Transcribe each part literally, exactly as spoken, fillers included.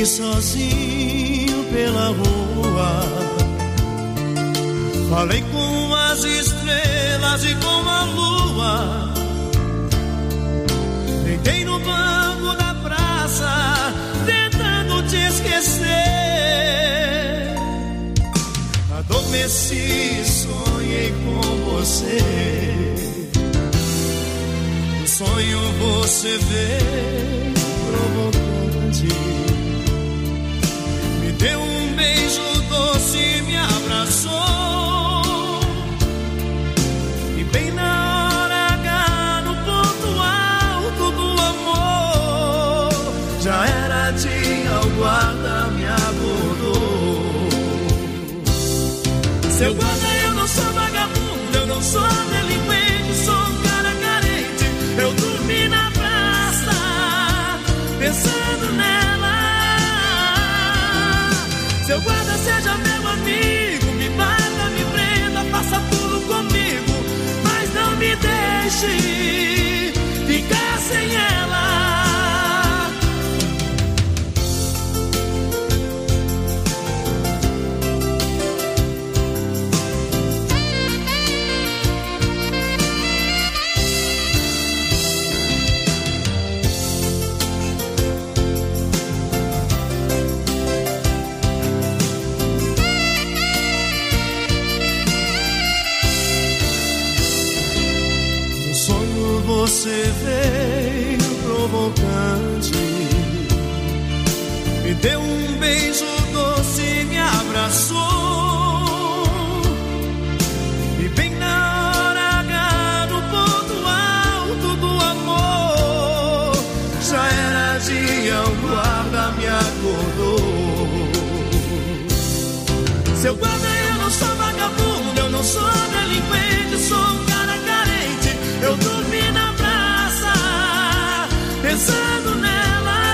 Andei sozinho pela rua, falei com as estrelas e com a lua. Deitei no banco da praça, tentando te esquecer. Adormeci, sonhei com você. No sonho você veio provocante, me deu um beijo doce, me abraçou. E bem na hora H, no ponto alto do amor, já era dia, o guarda me abordou. Seu guarda, eu não sou vagabundo, eu não sou delinquente, sou um cara carente. Eu dormi na praça, pensando nela. Seu guarda, seja meu amigo, me bata, me prenda, faça tudo comigo, mas não me deixe ficar sem ela. Você veio provocante, me deu um beijo doce, me abraçou. E bem na hora H, no ponto alto do amor, já era dia, o guarda me acordou. Seu guarda, eu não sou vagabundo, eu não sou delinquente, sou um cara carente. Eu dormi na praça, pensando nela.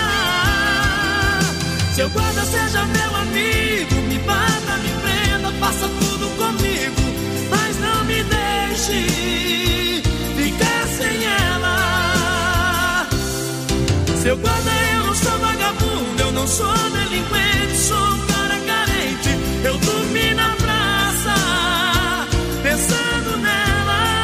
Seu guarda, seja meu amigo, me bata, me prenda, faça tudo comigo, mas não me deixe ficar sem ela. Seu guarda, eu não sou vagabundo, eu não sou delinquente, sou um cara carente. Eu dormi na praça, pensando nela.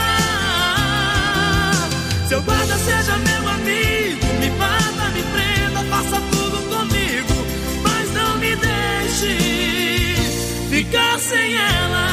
Seu guarda, seja meu amigo, me bata, me prenda, faça tudo comigo, mas não me deixe ficar sem ela.